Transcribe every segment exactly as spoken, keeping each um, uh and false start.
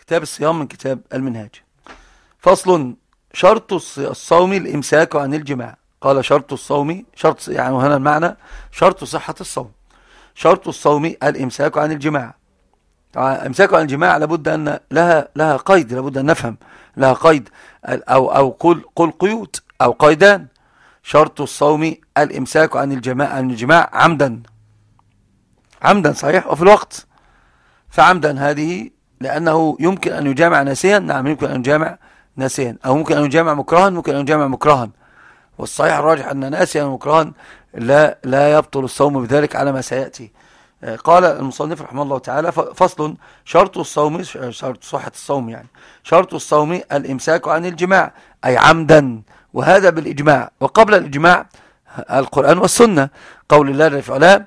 كتاب الصيام من كتاب المنهاج. فصل: شرط الصوم الإمساك عن الجماع. قال: شرط الصوم، شرط يعني هنا المعنى شرط صحة الصوم. شرط الصوم الإمساك عن الجماع. امساك عن الجماع لابد أن لها لها قيد، لابد أن نفهم لها قيد، أو أو قل قل قيود أو قيدان. شرط الصوم الإمساك عن الجماع عن الجماع عمدا، عمدا صحيح، وفي الوقت. فعمدا هذه لأنه يمكن أن يجامع ناسيا، نعم يمكن أن يجامع ناسيا، أو ممكن أن يجامع مكرها، ممكن أن يجامع مكرها. والصحيح الراجح أن ناسيا ومكرها لا لا يبطل الصوم بذلك على ما سيأتي. قال المصنف رحمه الله تعالى: فصل: شرط الصوم، شرط صحة الصوم يعني شرط الصوم الإمساك عن الجماع، أي عمدا، وهذا بالإجماع. وقبل الإجماع القرآن والسنة، قول الله جل وعلا: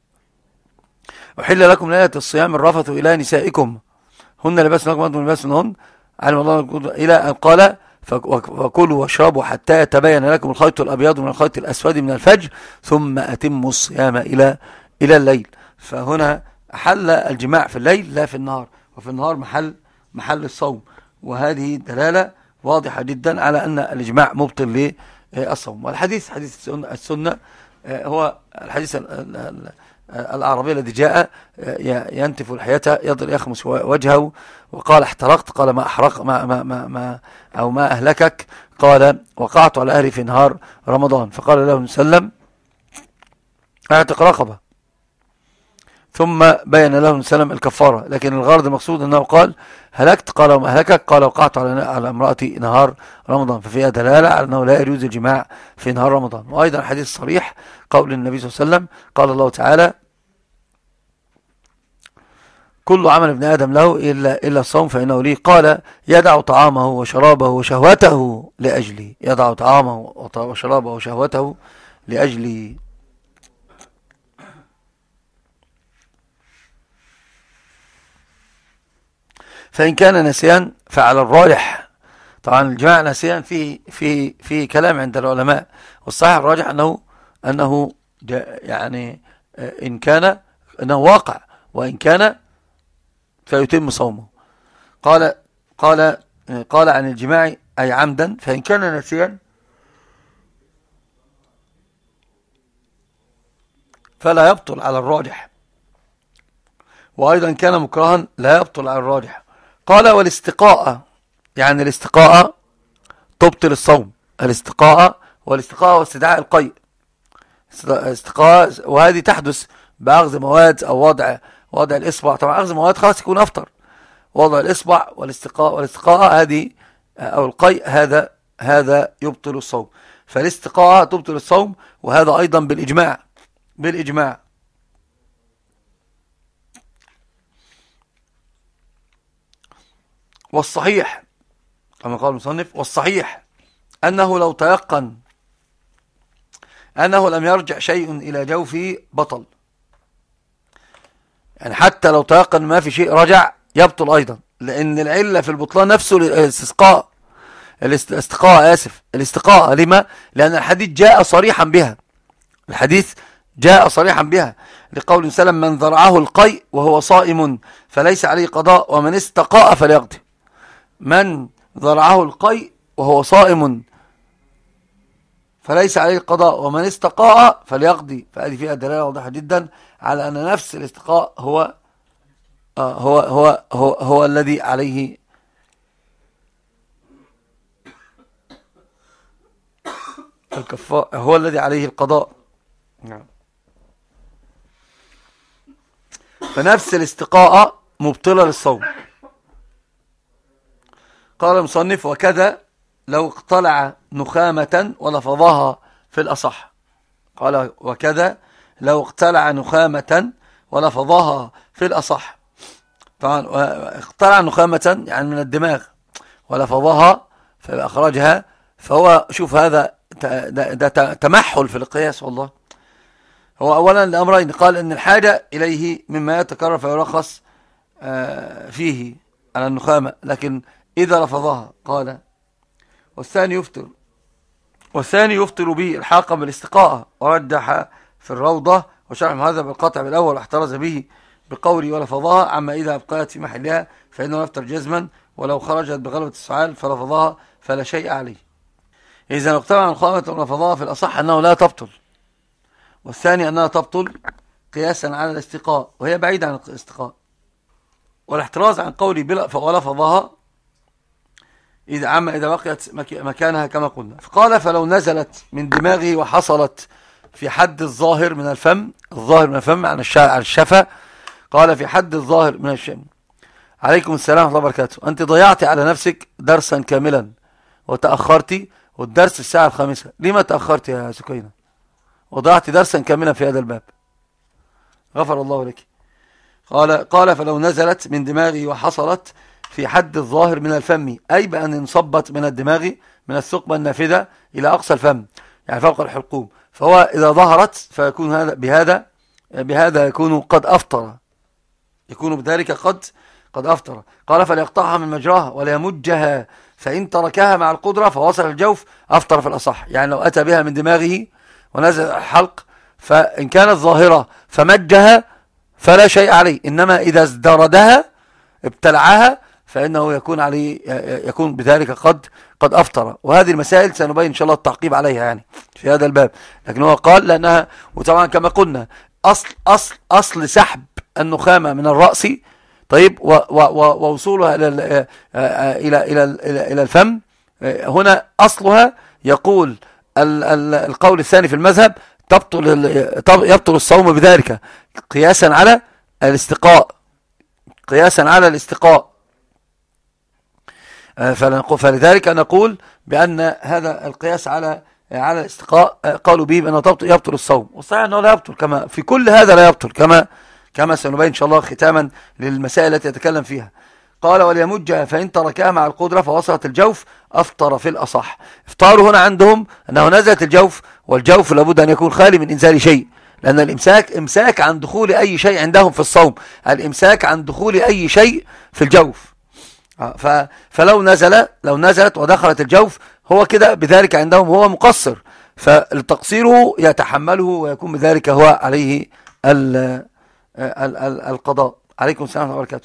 أحل لكم ليلة الصيام الرفث إلى نسائكم هن لباس لكم وأنتم لباس لهن علم الله إلى أن قال: فكلوا واشربوا حتى يتبين لكم الخيط الأبيض من الخيط الأسود من الفجر ثم أتموا الصيام إلى إلى الليل. فهنا أحل الجماع في الليل لا في النهار، وفي النهار محل محل الصوم. وهذه دلالة واضحة جدا على أن الإجماع مبطل للصوم. والحديث حديث السنة هو الحديث الأعرابي الذي جاء ينتف الحياة يضل يخمس وجهه، وقال: احترقت، قال: ما أحرق ما ما ما, ما أو ما أهلكك؟ قال: وقعت على أهلي في نهار رمضان. فقال له النبي صلى الله عليه وسلم: اعتق رقبة. ثم بين له النبي صلى الله عليه وسلم الكفارة، لكن الغرض المقصود أنه قال: هلكت، قال: وما أهلكك؟ قال: وقعت على على امرأتي نهار رمضان. ففيها دلالة على أنه لا يجوز الجماع في نهار رمضان. وأيضا حديث صريح قول النبي صلى الله عليه وسلم: قال الله تعالى: كل عمل ابن آدم له إلا, إلا الصوم فإنه لي. قال: يدع طعامه وشرابه وشهوته لأجلي، يدع طعامه وشرابه وشهوته لأجلي. فإن كان نسيان فعلى الراجح، طبعا الجماع نسيان فيه في في كلام عند العلماء، والصحيح الراجح أنه أنه يعني إن كان أنه واقع، وإن كان فيتم صومه. قال قال قال عن الجماع أي عمدا، فإن كان نسيا فلا يبطل على الراجح، وأيضا كان مكرها لا يبطل على الراجح. قال: والاستقاء، يعني الاستقاء تبطل الصوم. الاستقاء والاستقاء واستدعاء القيء، استقاء، وهذه تحدث بأخذ مواد أو وضع وضع الإصبع. طبعا أخذ مواد خلاص يكون أفطر. وضع الإصبع والاستقاء والاستقاء هذه أو القيء هذا هذا يبطل الصوم. فالاستقاء تبطل الصوم، وهذا أيضا بالإجماع بالإجماع والصحيح كما قال المصنف: والصحيح أنه لو تيقن أنه لم يرجع شيء إلى جوفه بطل. يعني حتى لو تيقن ما في شيء رجع يبطل أيضا، لأن العلة في البطلان نفسه الاستسقاء الاستقاء آسف الاستقاء. لما؟ لأن الحديث جاء صريحا بها، الحديث جاء صريحا بها لقول سلم: من ذرعه القيء وهو صائم فليس عليه قضاء ومن استقاء فليقضي. من ذرعه القيء وهو صائم فليس عليه القضاء ومن استقاء فليقضي. فهذه فيها دلالة واضحة جدا على أن نفس الاستقاء هو آه هو هو هو, هو الذي عليه الكفاء، هو الذي عليه القضاء. نعم. فنفس الاستقاء مبطلة للصوم. قال المصنف: وكذا لو اقتلع نخامة ولفظها في الأصح. قال: وكذا لو اقتلع نخامة ولفظها في الأصح. طبعا اقتلع نخامة يعني من الدماغ، ولفظها فأخرجها، فهو شوف هذا ده تمحل في القياس. والله هو أولا لأمرين: قال إن الحاجة إليه مما يتكرر فيرخص فيه على النخامة، لكن إذا لفظها قال. والثاني يفطر والثاني يفطر به الحاقا بالاستقاء، ورجح في الروضة وشرح هذا بالقطع بالأول واحترز به بقولي ولفظها، عما إذا أبقيت في محلها فإنه يفطر جزما، ولو خرجت بغلبة السعال فلفظها فلا شيء عليه. إذا اقترع عن خامة ولفظها في الأصح أنه لا تبطل، والثاني أنها تبطل قياسا على الاستقاء، وهي بعيدة عن الاستقاء. والاحتراز عن قولي بلا ولفظها إذا عما إذا بقيت مكانها كما قلنا. فقال فلو نزلت من دماغه وحصلت في حد الظاهر من الفم، الظاهر من الفم عن الشفة، قال في حد الظاهر من الشم. عليكم السلام ورحمة الله وبركاته. أنت ضيعت على نفسك درسا كاملا وتأخرت، والدرس الساعة الخامسة. لما تأخرت يا سكينة؟ وضيعت درسا كاملا في هذا الباب، غفر الله لك. قال قال فلو نزلت من دماغه وحصلت في حد الظاهر من الفم، أي بأن انصبت من الدماغ من الثقبة النافذة إلى أقصى الفم، يعني فوق الحلقوم، فهو إذا ظهرت فيكون هذا بهذا بهذا يكون قد أفطر، يكون بذلك قد قد أفطر. قال فليقطعها من مجراها ولا يمجها، فإن تركها مع القدرة فوصل الجوف أفطر في الأصح. يعني لو أتى بها من دماغه ونزل الحلق، فإن كانت ظاهرة فمجها فلا شيء عليه، إنما إذا ازدردها ابتلعها فإنه يكون عليه يكون بذلك قد قد أفطر. وهذه المسائل سنبين إن شاء الله التعقيب عليها يعني في هذا الباب، لكن هو قال لأنها، وطبعا كما قلنا أصل أصل أصل سحب النخامة من الرأس، طيب، ووصولها إلى إلى إلى إلى الفم، هنا أصلها يقول القول الثاني في المذهب تبطل يبطل الصوم بذلك قياسا على الاستقاء، قياسا على الاستقاء. فلذلك نقول بأن هذا القياس على على الاستقاء قالوا به بأنه يبطل الصوم، والصحيح أنه لا يبطل، كما في كل هذا لا يبطل، كما كما سنبين إن شاء الله ختاما للمسائل التي يتكلم فيها. قال وليمجها فإن تركها مع القدرة فوصلت الجوف أفطر في الأصح. افطاروا هنا عندهم أنه نزلت الجوف، والجوف لابد أن يكون خالي من إنزال شيء، لأن الإمساك إمساك عن دخول أي شيء عندهم في الصوم، الإمساك عن دخول أي شيء في الجوف. فلو نزل لو نزلت ودخلت الجوف هو كده بذلك عندهم هو مقصر، فالتقصيره يتحمله ويكون بذلك هو عليه ال ال ال القضاء. عليكم السلام ورحمة الله وبركاته.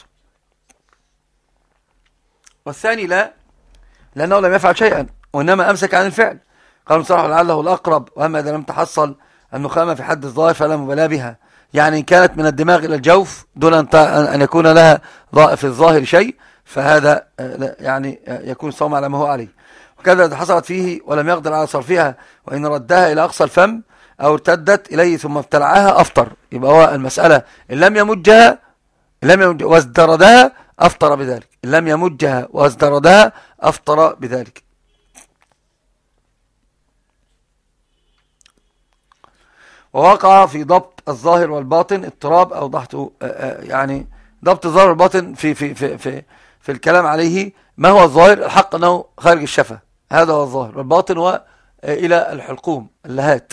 والثاني لا، لأنه لم يفعل شيئا وإنما أمسك عن الفعل. قالوا صراحة لعله الأقرب، وأما إذا لم تحصل النخامة في حد الظاهر فلا مبالاة بها، يعني إن كانت من الدماغ إلى الجوف دون أن يكون لها في الظاهر شيء فهذا يعني يكون الصوم على ما هو عليه. وكذا إذا حصلت فيه ولم يقدر على صرفها، وإن ردها إلى أقصى الفم أو ارتدت إليه ثم ابتلعها أفطر. يبقى هو المسألة إن لم يمجها لم يمج وازدردها أفطر بذلك، إن لم يمجها وازدردها أفطر بذلك. ووقع في ضبط الظاهر والباطن اضطراب أو ضحته، يعني ضبط الظاهر والباطن في في في في في الكلام عليه. ما هو الظاهر؟ الحق أنه خارج الشفة، هذا هو الظاهر، والباطن هو إلى الحلقوم اللهات.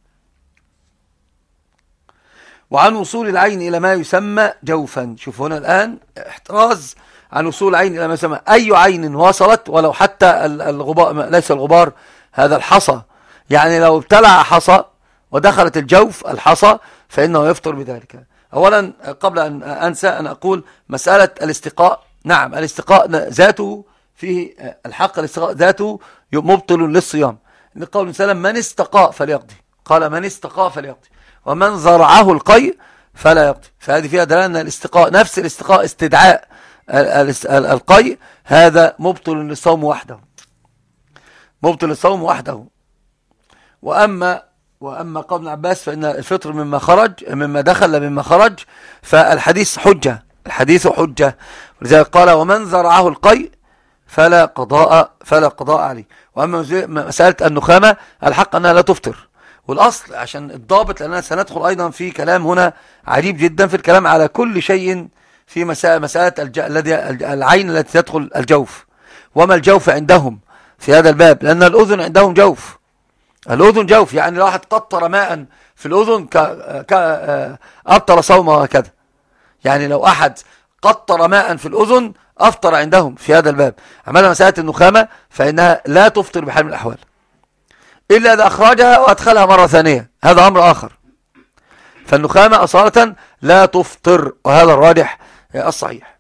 وعن وصول العين إلى ما يسمى جوفا. شوف هنا الآن احتراز عن وصول العين إلى ما يسمى، أي عين وصلت ولو حتى الغبار، ليس الغبار، هذا الحصى، يعني لو ابتلع حصى ودخلت الجوف الحصى فإنه يفطر بذلك. أولا قبل أن أنسى أن أقول مسألة الاستقاء، نعم الاستقاء ذاته فيه الحق، الاستقاء ذاته مبطل للصيام، لقول سلام من استقاء فليقضي، قال من استقاء فليقضي، ومن زرعه القيء فلا يقضي. فهذه فيها دلالة أن الاستقاء نفس الاستقاء استدعاء القيء هذا مبطل للصوم وحده، مبطل للصوم وحده. وأما وأما قول ابن عباس فإن الفطر مما خرج مما دخل مما خرج، فالحديث حجة، الحديث حجة، ولذلك قال ومن زرعه القيء فلا قضاء فلا قضاء عليه. وأما مسألة النخامة الحق أنها لا تفطر، والأصل عشان الضابط، لأننا سندخل أيضا في كلام هنا عجيب جدا في الكلام على كل شيء في مسألة, مسألة الذي العين التي تدخل الجوف، وما الجوف عندهم في هذا الباب، لأن الأذن عندهم جوف، الأذن جوف، يعني لو واحد قطر ماء في الأذن أبطل صومه هكذا، يعني لو أحد قطر ماء في الأذن أفطر عندهم في هذا الباب. عملها مسألة النخامة فإنها لا تفطر بحال من الأحوال إلا إذا أخرجها وأدخلها مرة ثانية، هذا أمر آخر. فالنخامة أصالة لا تفطر، وهذا الراجح الصحيح،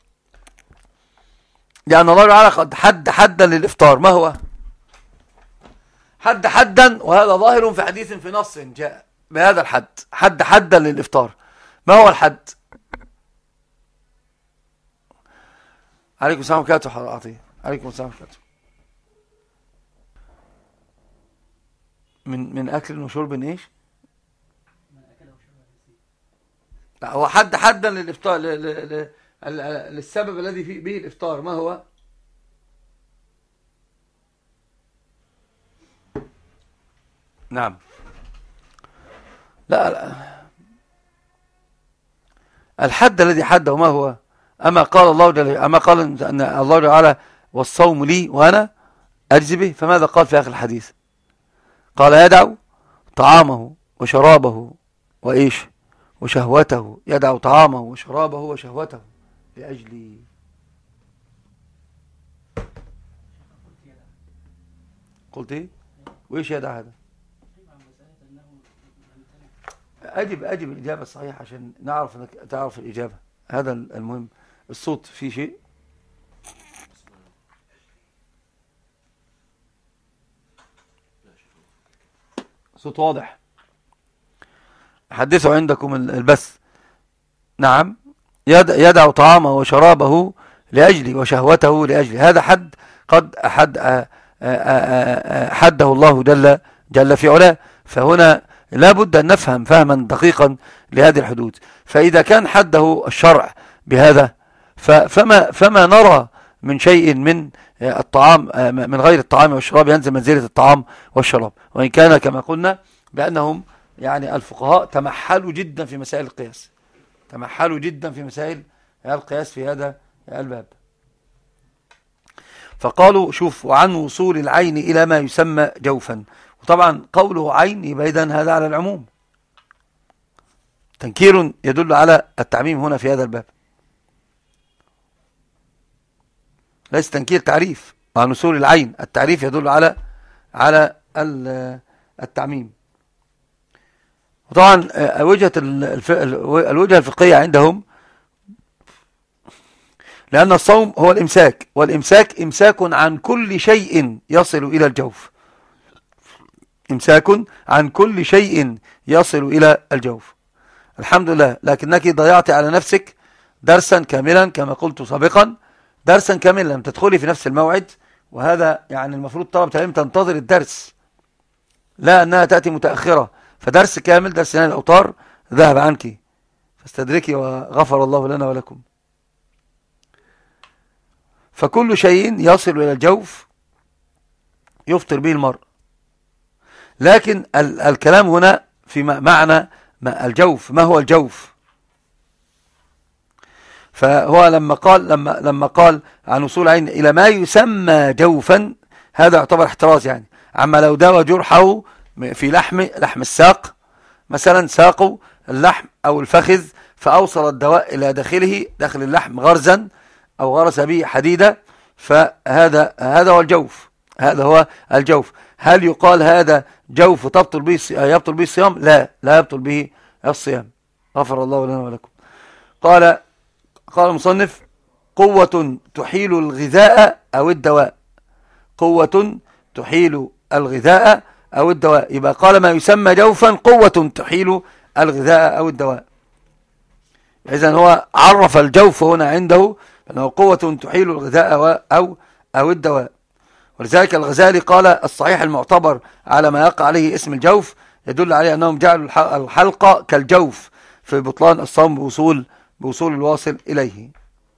لأن الله تعالى قد حد حدا للإفطار. ما هو حد حدا؟ وهذا ظاهر في حديث في نص جاء بهذا الحد، حد حدا للإفطار. ما هو الحد؟ عليكم السلام وبركاته حضرتك. عليكم السلام وبركاته. من من أكل وشرب إيش؟ لا، هو حد حدا للإفطار، للسبب الذي فيه به الإفطار. ما هو؟ نعم. لا لا، الحد الذي حده ما هو؟ أما قال الله جل أما قال أن الله تعالى والصوم لي وأنا أجزي به، فماذا قال في آخر الحديث؟ قال يدع طعامه وشرابه وإيش وشهوته، يدع طعامه وشرابه وشهوته لأجلي. قلت إيه؟ وإيش يدع هذا؟ أجب أجب الإجابة الصحيحة عشان نعرف أنك تعرف الإجابة. هذا المهم. الصوت فيه شيء؟ صوت واضح؟ حدثوا عندكم البث. نعم. يدع طعامه وشرابه لأجلي وشهوته لأجلي، هذا حد قد أحد حده الله جل, جل في علاه. فهنا لا بد أن نفهم فهما دقيقا لهذه الحدود. فإذا كان حده الشرع بهذا، فما, فما نرى من شيء من الطعام من غير الطعام والشراب ينزل منزلة الطعام والشراب، وإن كان كما قلنا بأنهم يعني الفقهاء تمحلوا جدا في مسائل القياس، تمحلوا جدا في مسائل القياس في هذا الباب. فقالوا شوف، وعن وصول العين إلى ما يسمى جوفا. وطبعا قوله عين يبقى إذن هذا على العموم، تنكير يدل على التعميم هنا في هذا الباب، ليس تنكير تعريف. عن وصول العين التعريف يدل على على التعميم. وطبعا وجهة الوجهة الفقهية عندهم، لأن الصوم هو الإمساك، والإمساك إمساك عن كل شيء يصل إلى الجوف، إمساك عن كل شيء يصل إلى الجوف. الحمد لله، لكنك ضيعت على نفسك درسا كاملا كما قلت سابقا، درسا كاملا لم تدخلي في نفس الموعد، وهذا يعني المفروض طلبة العلم تنتظر الدرس، لا أنها تأتي متأخرة. فدرس كامل، درس نهاية الأوطار ذهب عنك، فاستدركي وغفر الله لنا ولكم. فكل شيء يصل إلى الجوف يفطر به المرء، لكن ال الكلام هنا في معنى ما الجوف. ما هو الجوف؟ فهو لما قال لما لما قال عن وصول عين إلى ما يسمى جوفا، هذا يعتبر احتراز، يعني عما لو داوى جرحه في لحم لحم الساق مثلا، ساقوا اللحم أو الفخذ فأوصل الدواء إلى داخله داخل اللحم غرزا أو غرس به حديدة، فهذا هذا هو الجوف، هذا هو الجوف. هل يقال هذا جوف تبطل به يبطل به الصيام؟ لا، لا يبطل به الصيام، غفر الله لنا ولكم. قال قال المصنف: قوة تحيل الغذاء أو الدواء، قوة تحيل الغذاء أو الدواء. يبقى قال ما يسمى جوفا قوة تحيل الغذاء أو الدواء. إذن هو عرف الجوف هنا عنده أنه قوة تحيل الغذاء أو أو الدواء. ولذلك الغزالي قال: الصحيح المعتبر على ما يقع عليه اسم الجوف يدل عليه أنهم جعلوا الحلقة كالجوف في بطلان الصوم بوصول بوصول الواصل إليه.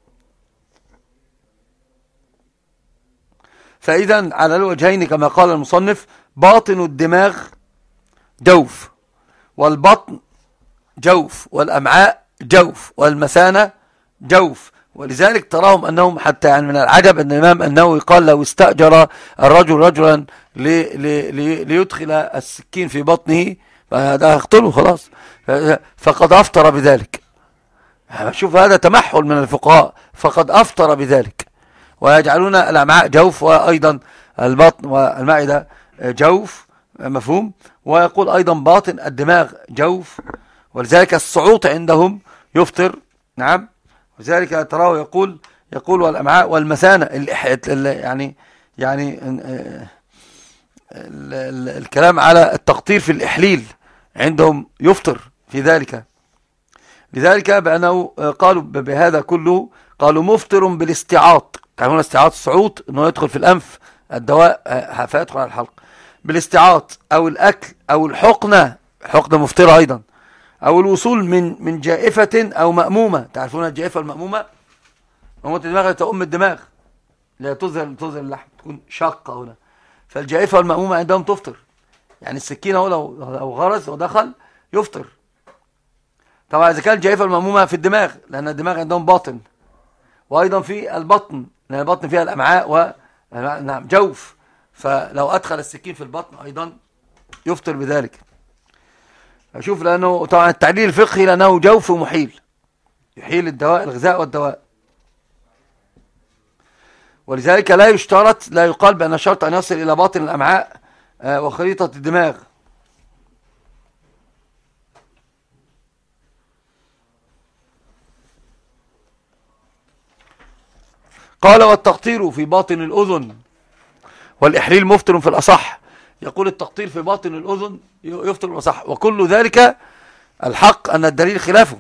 فإذا على الوجهين كما قال المصنف: باطن الدماغ جوف، والبطن جوف، والأمعاء جوف، والمثانة جوف. ولذلك تراهم أنهم حتى يعني من العجب أن الإمام النووي قال: لو استأجر الرجل رجلا لي لي لي ليدخل السكين في بطنه فهذا يقتله خلاص، فقد أفطر بذلك. شوف هذا تمحل من الفقهاء، فقد أفطر بذلك. ويجعلون الأمعاء جوف، وأيضا البطن والمعدة جوف، مفهوم. ويقول أيضا باطن الدماغ جوف، ولذلك الصعوط عندهم يفطر. نعم. وذلك تراه يقول يقول والأمعاء والمثانة يعني يعني ال ال الكلام على التقطير في الإحليل عندهم يفطر في ذلك. لذلك بأنه قالوا بهذا كله قالوا مفطر بالاستعاط. تعملون استعاط الصعوط أنه يدخل في الأنف الدواء فيدخل على الحلق بالاستعاط، أو الأكل أو الحقنة، حقنة مفطرة أيضا، أو الوصول من من جائفة أو مأمومة. تعرفون الجائفة المأمومة؟ مأمومة الدماغ تؤم الدماغ، لا تظهر تظهر اللحم، تكون شاقة هنا. فالجائفة والمأمومة عندهم تفطر، يعني السكينة هو لو لو غرز ودخل يفطر. طبعا إذا كان الجائفة المأمومة في الدماغ، لأن الدماغ عندهم باطن، وأيضا في البطن، لأن البطن فيها الأمعاء و نعم جوف، فلو أدخل السكين في البطن أيضا يفطر بذلك. أشوف لأنه طبعا التعليل الفقهي لأنه جوف محيل، يحيل الدواء الغذاء والدواء. ولذلك لا يشترط، لا يقال بأن شرط أن يصل إلى باطن الأمعاء وخريطة الدماغ. قال والتقطير في باطن الأذن والإحليل مفطر في الأصح. يقول التقطير في باطن الأذن يفطر في الأصح، وكل ذلك الحق أن الدليل خلافه.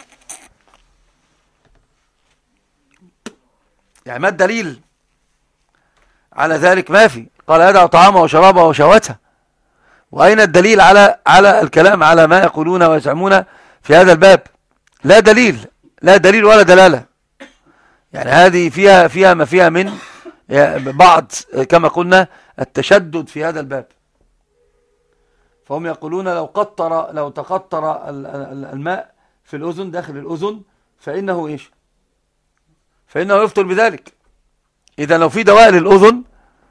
يعني ما الدليل على ذلك؟ ما في. قال يدع طعامه وشرابه وشهوته. وأين الدليل على على الكلام على ما يقولون ويزعمون في هذا الباب؟ لا دليل، لا دليل ولا دلالة. يعني هذه فيها فيها ما فيها من بعض كما قلنا التشدد في هذا الباب. فهم يقولون لو قطر لو تقطر الماء في الأذن داخل الأذن فإنه إيش؟ فإنه يفطر بذلك. إذا لو في دواء للأذن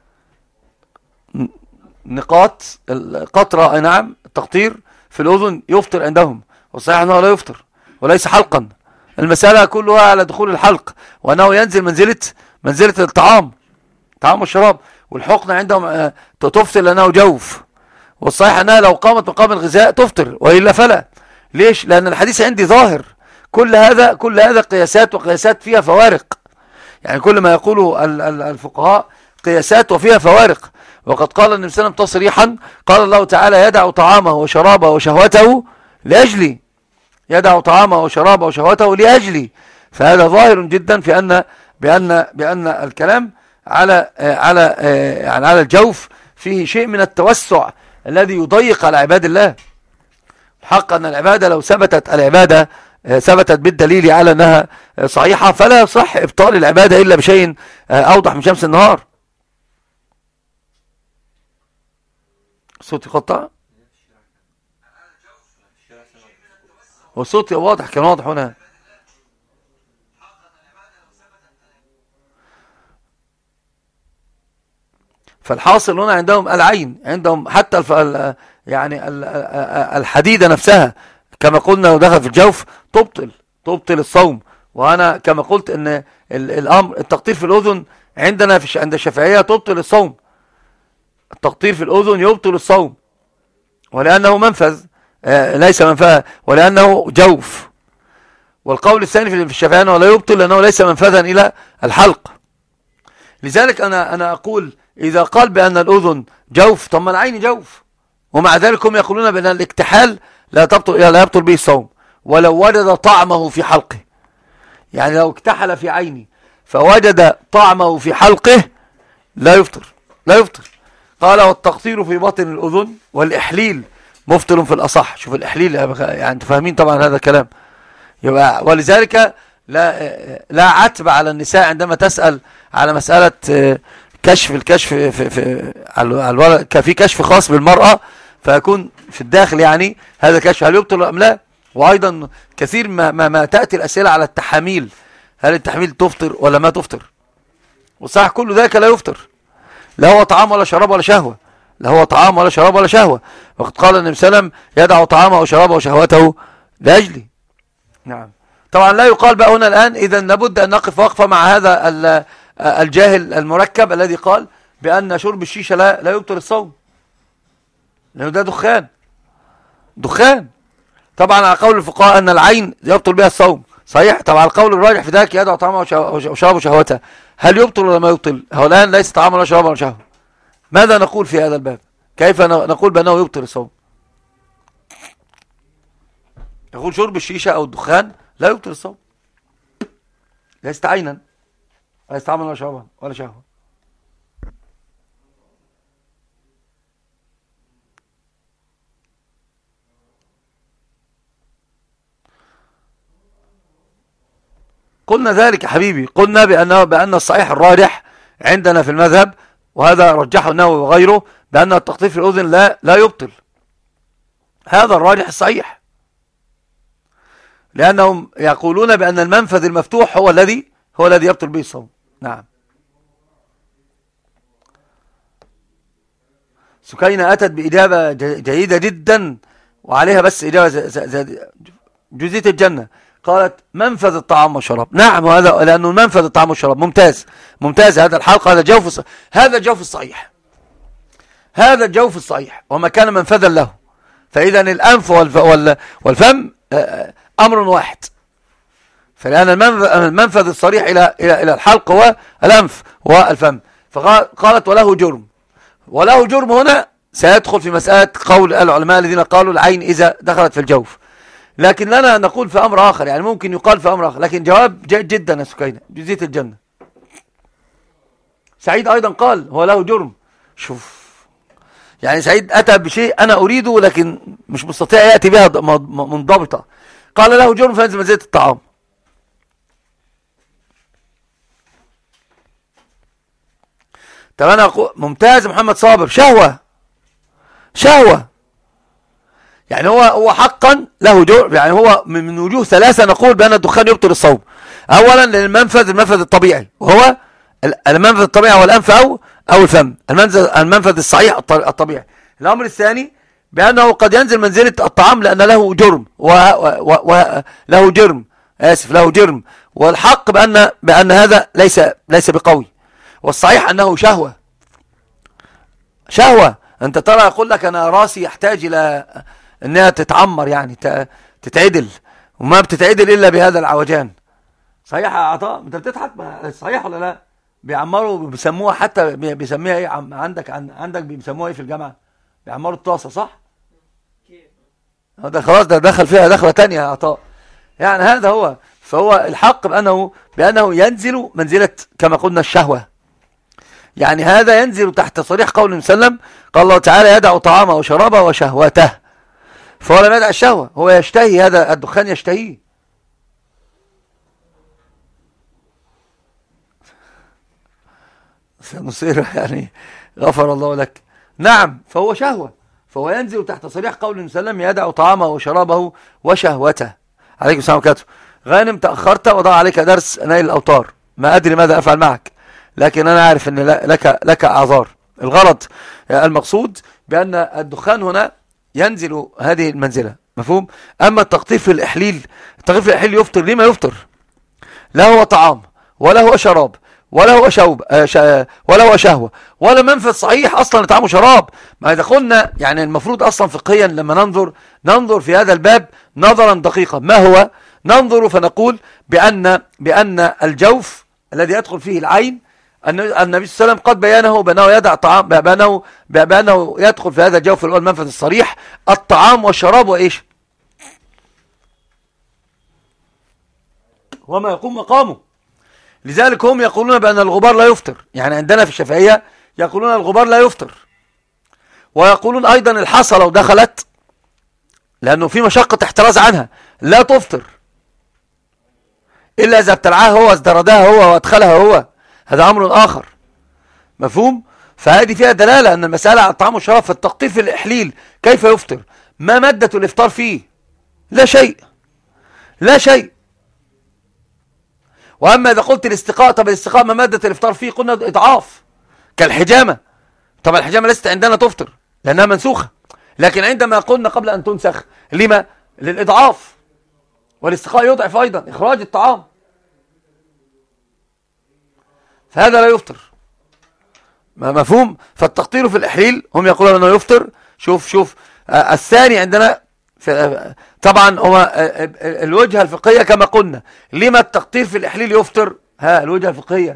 نقاط القطرة، نعم التقطير في الأذن يفطر عندهم، والصحيح أنه لا يفطر وليس حلقا. المسألة كلها على دخول الحلق، وأنه ينزل منزلة منزلة الطعام، طعام والشراب. والحقنة عندهم تفطر لأنه جوف، والصحيح أنها لو قامت مقام الغذاء تفطر، وإلا فلا. ليش؟ لأن الحديث عندي ظاهر. كل هذا كل هذا قياسات، وقياسات فيها فوارق. يعني كل ما يقوله الفقهاء قياسات وفيها فوارق. وقد قال النبي صلى الله عليه وسلم تصريحا، قال الله تعالى يدع طعامه وشرابه وشهوته لأجلي، يدع طعامه وشرابه وشهوته لأجلي. فهذا ظاهر جدا في أن بأن بأن الكلام على على يعني على الجوف فيه شيء من التوسع الذي يضيق على عباد الله. الحق أن العبادة لو ثبتت العبادة ثبتت بالدليل على أنها صحيحة، فلا يصح إبطال العبادة إلا بشيء أوضح من شمس النهار. صوتي قطع، وصوتي واضح، كان واضح هنا. فالحاصل هنا عندهم العين، عندهم حتى الف... يعني الحديدة نفسها كما قلنا ودخل في الجوف تبطل تبطل الصوم. وأنا كما قلت أن الأمر التقطير في الأذن عندنا في عند الشافعية تبطل الصوم. التقطير في الأذن يبطل الصوم، ولأنه منفذ آه ليس منفذ، ولأنه جوف. والقول الثاني في الشافعية أنه لا يبطل لأنه ليس منفذا إلى الحلق. لذلك أنا أنا أقول إذا قال بأن الأذن جوف، طب ما العين جوف، ومع ذلك هم يقولون بأن الاكتحال لا تبطل لا يبطل به الصوم ولو وجد طعمه في حلقه. يعني لو اكتحل في عيني فوجد طعمه في حلقه لا يفطر لا يفطر. قال والتقطير في باطن الأذن والإحليل مفطر في الأصح. شوف الإحليل، يعني انتم فاهمين طبعا هذا الكلام. يبقى ولذلك لا لا عتب على النساء عندما تسأل على مسألة كشف الكشف في في على في كشف خاص بالمرأة فيكون في الداخل، يعني هذا كشف هل يبطل أم لا. وأيضا كثير ما, ما, ما تأتي الأسئلة على التحاميل، هل التحميل تفطر ولا ما تفطر؟ وصح كل ذلك لا يفطر، لا هو طعام ولا شراب ولا شهوة، لا هو طعام ولا شراب ولا شهوة. وقد قال النبي صلى الله عليه وسلم يدع طعامه وشرابه وشهوته لأجلي. نعم. طبعا لا يقال بقى هنا الآن إذا لابد أن نقف وقفة مع هذا الجاهل المركب الذي قال بأن شرب الشيشة لا لا يبطل الصوم، لأنه ده دخان دخان طبعا على قول الفقهاء أن العين يبطل بها الصوم صحيح. طبعا القول الراجح في ذلك يدعو طعامه وشرابه وشهوته. هل يبطل ولا ما يبطل؟ هو الآن ليس طعاما ولا شرابا ولا شهوة. ماذا نقول في هذا الباب؟ كيف نقول بأنه يبطل الصوم؟ يقول شرب الشيشة أو الدخان لا يبطل الصوم، ليس عينا، ليس طعاما ولا شرابا ولا شهوة. قلنا ذلك يا حبيبي، قلنا بأنه بأن الصحيح الراجح عندنا في المذهب، وهذا رجحه النووي وغيره، بأن التقطيف في الأذن لا لا يبطل. هذا الراجح الصحيح، لأنهم يقولون بأن المنفذ المفتوح هو الذي هو الذي يبطل به الصوم. نعم. سكينة أتت بإجابة جيدة جدا وعليها بس إجابة جزية الجنة. قالت منفذ الطعام والشراب. نعم، وهذا لأنه منفذ الطعام والشراب. ممتاز ممتاز. هذا الحلقة هذا جوف هذا الجوف الصحيح، هذا الجوف الصحيح وما كان منفذا له. فإذا الأنف والفم أمر واحد، فلأن المنفذ الصريح إلى إلى إلى الحلق هو الأنف والفم. فقالت وله جرم. وله جرم هنا سيدخل في مسألة قول العلماء الذين قالوا العين إذا دخلت في الجوف، لكن لنا نقول في أمر آخر، يعني ممكن يقال في أمر آخر، لكن جواب جيد جدا يا سكينة، جزية الجنة. سعيد أيضا قال هو له جرم. شوف، يعني سعيد أتى بشيء أنا أريده لكن مش مستطيع يأتي بها منضبطة. قال له جرم فينزل منزلة الطعام. طب أنا أقول ممتاز محمد صابر، شهوة شهوة، يعني هو هو حقا له جرم، يعني هو من وجوه ثلاثة نقول بأن الدخان يبطل الصوم. أولا للمنفذ المنفذ الطبيعي، وهو المنفذ الطبيعي والأنف أو أو الفم، المنفذ المنفذ الصحيح الطبيعي. الأمر الثاني بأنه قد ينزل منزلة الطعام لأن له جرم وله جرم آسف له جرم، والحق بأن بأن هذا ليس ليس بقوي، والصحيح أنه شهوة شهوة. أنت ترى يقول لك أنا راسي يحتاج إلى أنها تتعمر، يعني تتعدل، وما بتتعدل إلا بهذا العوجان. صحيح يا عطاء؟ أنت بتضحك، صحيح ولا لا؟ بيعمروا بيسموها، حتى بيسميها ايه عندك عندك بيسموها ايه في الجامعة؟ بيعمروا الطاسة، صح؟ ده خلاص، ده دخل فيها دخلة تانية يا عطاء. يعني هذا هو. فهو الحق بأنه بأنه ينزل منزلة كما قلنا الشهوة، يعني هذا ينزل تحت صريح قول النبي صلى الله عليه وسلم، قال الله تعالى يدع طعامه وشرابه وشهوته. فهو لم يدع الشهوة، هو يشتهي هذا الدخان، يشتهيه. سنصير يعني غفر الله لك. نعم، فهو شهوة، فهو ينزل تحت صريح قول النبي صلى الله عليه وسلم يدع طعامه وشرابه وشهوته. عليكم السلام وبركاته. غانم تأخرت وضع عليك درس نيل الأوطار، ما أدري ماذا أفعل معك، لكن أنا عارف أن لك لك أعذار. الغرض المقصود بأن الدخان هنا ينزل هذه المنزلة، مفهوم؟ أما التقطيف في الإحليل، التقطيف في الإحليل يفطر. لما يفطر؟ لا هو طعام ولا هو شراب ولا هو شوب ولا هو شهوة ولا منفذ صحيح أصلا طعام وشراب. ما إذا قلنا يعني المفروض أصلا فقهيا لما ننظر ننظر في هذا الباب نظرا دقيقا. ما هو؟ ننظر فنقول بأن بأن الجوف الذي يدخل فيه العين، النبي صلى الله عليه وسلم قد بيانه بأنه يدع طعام، بأنه بأنه يدخل في هذا الجوف اللي هو المنفذ الصريح الطعام والشراب وإيش وما يقوم مقامه. لذلك هم يقولون بأن الغبار لا يفطر، يعني عندنا في الشافعية يقولون الغبار لا يفطر، ويقولون أيضا الحصى لو دخلت لأنه في مشقة احتراز عنها لا تفطر إلا إذا ابتلعها هو وازدردها هو وادخلها هو، هذا أمر آخر، مفهوم؟ فهذه فيها دلالة أن المسألة على الطعام والشراب. في التقطيف في الإحليل كيف يفطر؟ ما مادة الإفطار فيه؟ لا شيء لا شيء. وأما إذا قلت الاستقاء، طب الاستقاء ما مادة الإفطار فيه؟ قلنا إضعاف كالحجامة. طب الحجامة لست عندنا تفطر لأنها منسوخة، لكن عندما قلنا قبل أن تنسخ لما؟ للإضعاف، والاستقاء يضعف أيضا إخراج الطعام، فهذا لا يفطر، مفهوم؟ فالتقطير في الإحليل هم يقولون أنه يفطر. شوف شوف آه الثاني عندنا طبعا هو الوجهة الفقهية كما قلنا، لما التقطير في الإحليل يفطر؟ ها الوجهة الفقهية.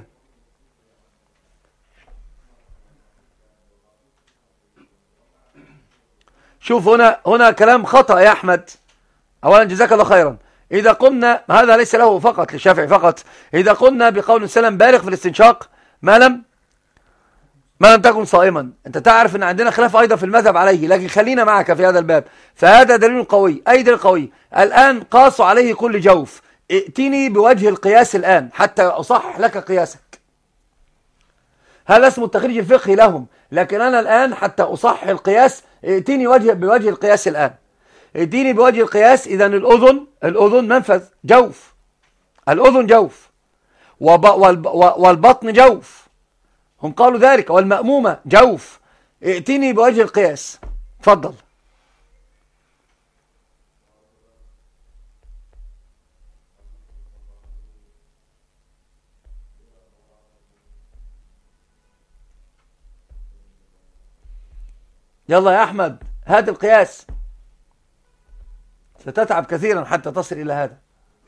شوف هنا هنا كلام خطأ يا أحمد. أولا جزاك الله خيرا. إذا قلنا هذا ليس له فقط للشافعي فقط، إذا قلنا بقول السلام بالغ في الاستنشاق ما لم ما لم تكن صائما. أنت تعرف أن عندنا خلاف أيضا في المذهب عليه، لكن خلينا معك في هذا الباب. فهذا دليل قوي. أي دليل قوي؟ الآن قاسوا عليه كل جوف. ائتني بوجه القياس الآن حتى أصحح لك قياسك. هذا اسمه التخريج الفقهي لهم، لكن أنا الآن حتى أصحح القياس ائتني وجه بوجه القياس الآن. ائتني بوجه القياس. إذن الأذن الأذن منفذ جوف، الأذن جوف، والبطن جوف، هم قالوا ذلك، والمأمومة جوف. ائتني بوجه القياس. تفضل. يلا يا أحمد هات القياس، ستتعب كثيرا حتى تصل إلى هذا.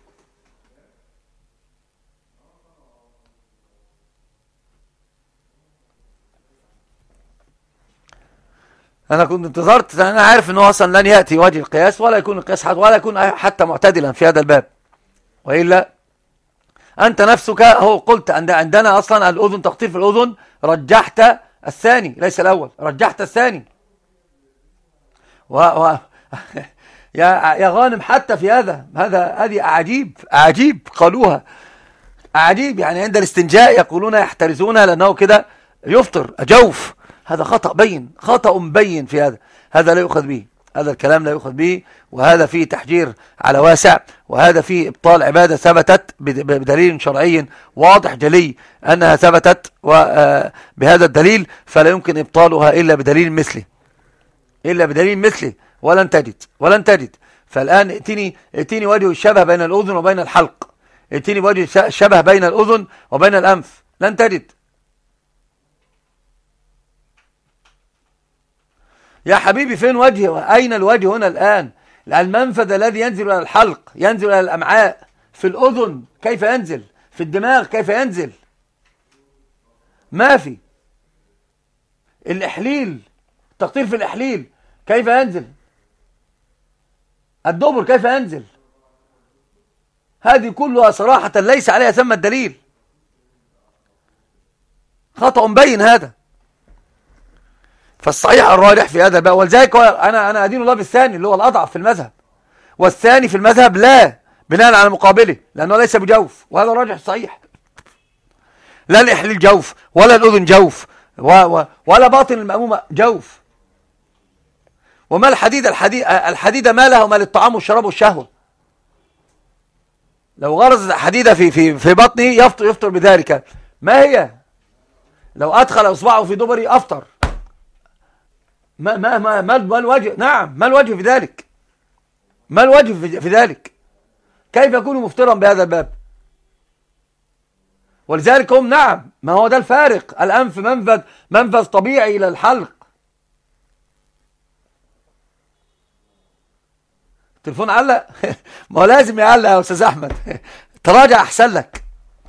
أنا كنت انتظرت، أنا عارف أنه أصلا لن يأتي وجه القياس، ولا يكون القياس حتى ولا يكون حتى معتدلا في هذا الباب. وإلا أنت نفسك هو قلت عندنا أصلا الأذن تقطير في الأذن، رجحت الثاني ليس الأول، رجحت الثاني. و... و... يا يا غانم حتى في هذا هذا هذه أعاجيب أعاجيب قالوها، أعاجيب. يعني عند الاستنجاء يقولون يحترزونها لأنه كده يفطر جوف. هذا خطأ بين، خطأ بين في هذا. هذا لا يؤخذ به، هذا الكلام لا يؤخذ به، وهذا فيه تحجير على واسع، وهذا فيه إبطال عبادة ثبتت بدليل شرعي واضح جلي أنها ثبتت، وبهذا الدليل فلا يمكن إبطالها إلا بدليل مثله، إلا بدليل مثله، ولن تجد ولن تجد. فالآن ائتني ائتني وجه الشبه بين الأذن وبين الحلق، ائتني بوجه الشبه بين الأذن وبين الأنف، لن تجد. يا حبيبي فين وجه؟ أين الوجه هنا الآن؟ المنفذ الذي ينزل إلى الحلق ينزل إلى الأمعاء، في الأذن كيف ينزل؟ في الدماغ كيف ينزل؟ ما في. الإحليل، تقطير في الإحليل كيف ينزل؟ الدبر كيف ينزل؟ هذه كلها صراحة ليس عليها ثم الدليل، خطأ بين هذا. فالصحيح الراجح في هذا بقى، ولذلك أنا أنا أدين الله بالثاني اللي هو الأضعف في المذهب، والثاني في المذهب لا بناء على مقابله لأنه ليس بجوف، وهذا الراجح الصحيح. لا الإحليل جوف، ولا الأذن جوف، و و ولا باطن المأمومة جوف. وما الحديد الحديد الحديدة ما لها وما للطعام والشراب والشهوة. لو غرز حديدة في في في بطنه يفطر يفطر بذلك. ما هي؟ لو أدخل إصبعه في دبري أفطر. ما ما ما ما الوجه؟ نعم، ما الوجه في ذلك؟ ما الوجه في, في ذلك؟ كيف يكون مفطرا بهذا الباب؟ ولذلك هم نعم، ما هو ده الفارق. الأنف منفذ منفذ طبيعي إلى الحلق. التليفون علق. ما هو لازم يعلق يا أستاذ أحمد. تراجع أحسن لك،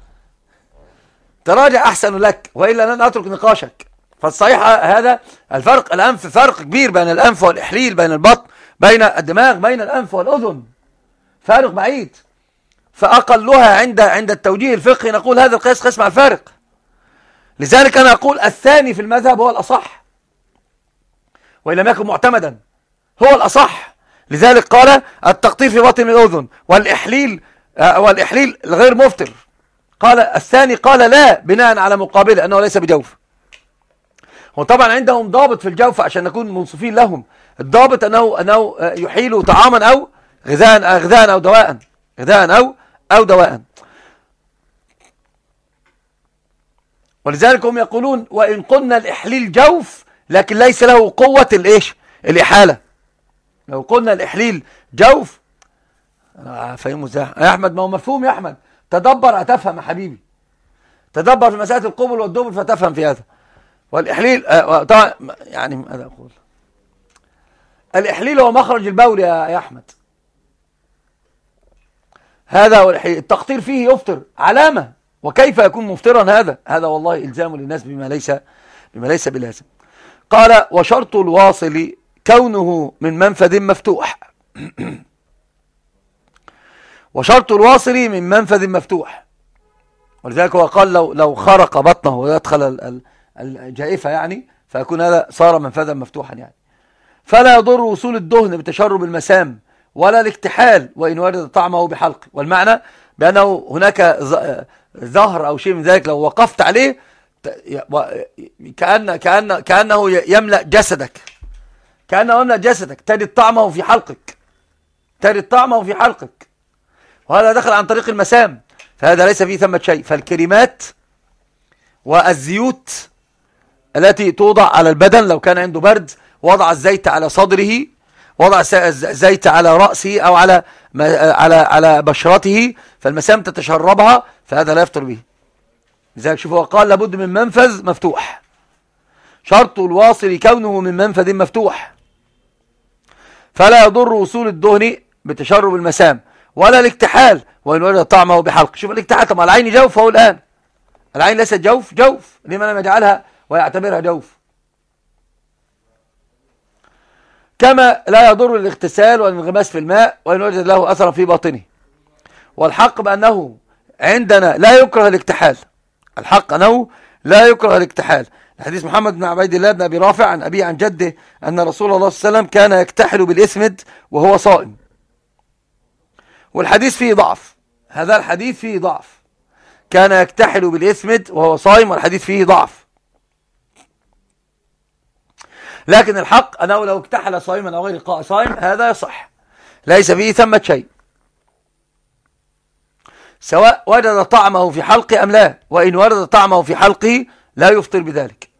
تراجع أحسن لك، وإلا لن أترك نقاشك. فالصحيح هذا الفرق. الأنف فرق كبير بين الأنف والإحليل، بين البطن، بين الدماغ، بين الأنف والأذن، فارق بعيد. فأقلها عند عند التوجيه الفقهي نقول هذا القياس قياس مع الفارق. لذلك أنا أقول الثاني في المذهب هو الأصح، وإن لم يكن معتمدا هو الأصح. لذلك قال التقطير في بطن الأذن والإحليل والإحليل غير مفطر. قال الثاني قال لا بناء على مقابله أنه ليس بجوف. وطبعا عندهم ضابط في الجوف عشان نكون منصفين لهم. الضابط أنه أنه يحيل طعاما أو غذاء غذاء أو دواء غذاء أو أو دواء. ولذلك هم يقولون وإن قلنا الإحليل جوف لكن ليس له قوة الإيش الإحالة. لو قلنا الإحليل جوف فاهمه ازاي يا أحمد؟ ما هو مفهوم يا أحمد. تدبر أتفهم يا حبيبي، تدبر في مسألة القبل والدبر فتفهم في هذا. والإحليل طبعا يعني ماذا أقول؟ الإحليل هو مخرج البول يا يا أحمد. هذا هو الإحليل. التقطير فيه يفطر علامة. وكيف يكون مفطرا هذا؟ هذا والله إلزام للناس بما ليس بما ليس بلازم. قال وشرط الواصل كونه من منفذ مفتوح. وشرط الواصل من منفذ مفتوح، ولذلك هو قال لو لو خرق بطنه ويدخل الجائفة يعني فيكون هذا صار منفذا مفتوحا يعني. فلا يضر وصول الدهن بتشرب المسام ولا الاكتحال وإن ورد طعمه بحلق. والمعنى بأنه هناك ظهر أو شيء من ذلك لو وقفت عليه كأن كأن كأنه يملأ جسدك، كأنه يملأ جسدك، تجد طعمه في حلقك، تجد طعمه في حلقك، وهذا دخل عن طريق المسام، فهذا ليس فيه ثمة شيء. فالكريمات والزيوت التي توضع على البدن لو كان عنده برد، وضع الزيت على صدره، وضع الزيت على رأسه أو على على على بشرته، فالمسام تتشربها، فهذا لا يفطر به. لذلك شوفوا قال لابد من منفذ مفتوح. شرط الواصل كونه من منفذ مفتوح، فلا يضر وصول الدهن بتشرب المسام ولا الاكتحال وإن ورد طعمه بحلق. شوف الاكتحال، طبعا العين جوف، فهو الآن العين ليست جوف، جوف لما لم يجعلها ويعتبرها جوف. كما لا يضر الاغتسال والانغماس في الماء وإن وجد له أثرا في باطنه. والحق بأنه عندنا لا يكره الاكتحال، الحق أنه لا يكره الاكتحال. حديث محمد بن عبيد الله بن أبي رافع عن أبي عن جده أن رسول الله صلى الله عليه وسلم كان يكتحل بالإثمد وهو صائم. والحديث فيه ضعف، هذا الحديث فيه ضعف، كان يكتحل بالإثمد وهو صائم، والحديث فيه ضعف. لكن الحق أنه لو اكتحل صائما أو غير صائم هذا يصح، ليس فيه ثمة شيء، سواء وجد طعمه في حلقه أم لا، وإن ورد طعمه في حلقه لا يفطر بذلك.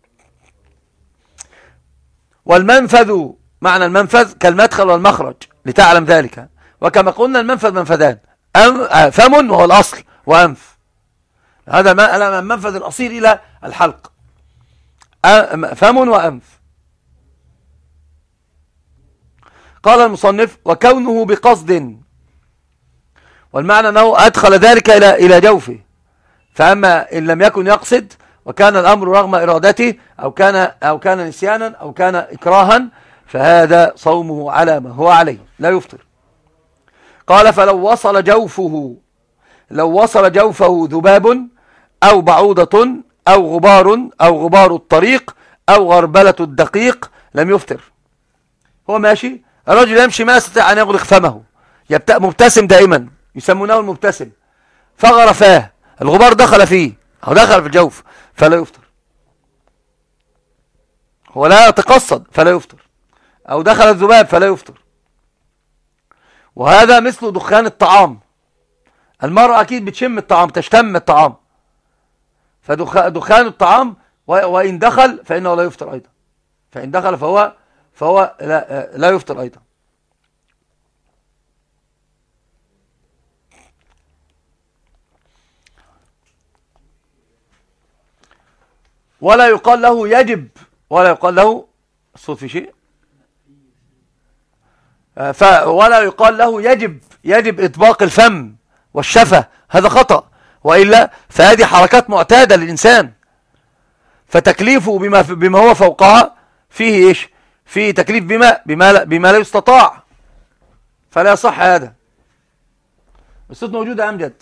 والمنفذ، معنى المنفذ كالمدخل والمخرج لتعلم ذلك. وكما قلنا المنفذ منفذان، فم وهو الأصل وأنف، هذا المنفذ الأصيل إلى الحلق، فم وأنف. قال المصنف وكونه بقصد، والمعنى أنه أدخل ذلك إلى إلى جوفه. فأما إن لم يكن يقصد وكان الأمر رغم إرادته أو كان أو كان نسيانا أو كان إكراها فهذا صومه على ما هو عليه لا يفطر. قال فلو وصل جوفه، لو وصل جوفه ذباب أو بعوضة أو غبار أو غبار الطريق أو غربلة الدقيق لم يفطر. هو ماشي، الرجل يمشي ما يستطيع أن يغلق فمه، مبتسم دائما، يسمونه المبتسم، فغرفاه، الغبار دخل فيه أو دخل في الجوف فلا يفطر. هو لا يتقصد فلا يفطر، أو دخل الذباب فلا يفطر. وهذا مثل دخان الطعام، المرأة أكيد بتشم الطعام، تشتم الطعام، فدخان الطعام وإن دخل فإنه لا يفطر أيضا، فإن دخل فهو فهو لا, لا يفطر أيضا. ولا يقال له يجب، ولا يقال له الصوت في شيء، ف ولا يقال له يجب يجب إطباق الفم والشفة، هذا خطأ. وإلا فهذه حركات معتادة للإنسان، فتكليفه بما بما هو فوقها فيه إيش؟ فيه تكليف بما بما لا, بما لا يستطاع، فلا يصح هذا. الصوت موجود يا أمجد؟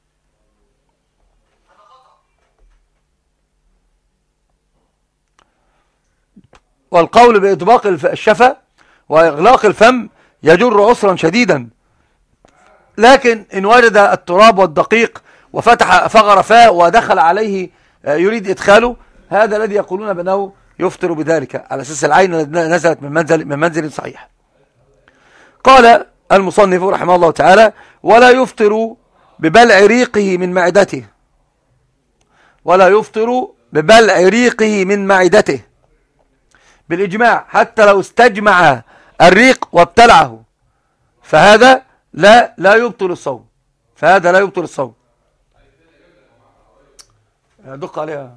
والقول بإطباق الشفة وإغلاق الفم يجر عسرا شديدا، لكن إن وجد التراب والدقيق وفتح فغرفاه ودخل عليه يريد إدخاله، هذا الذي يقولون بأنه يفطر بذلك على أساس العين نزلت من منزل, من منزل صحيح. قال المصنف رحمه الله تعالى ولا يفطر ببلع ريقه من معدته، ولا يفطر ببلع ريقه من معدته بالإجماع، حتى لو استجمع الريق وابتلعه فهذا لا لا يبطل الصوم، فهذا لا يبطل الصوم. دق عليها.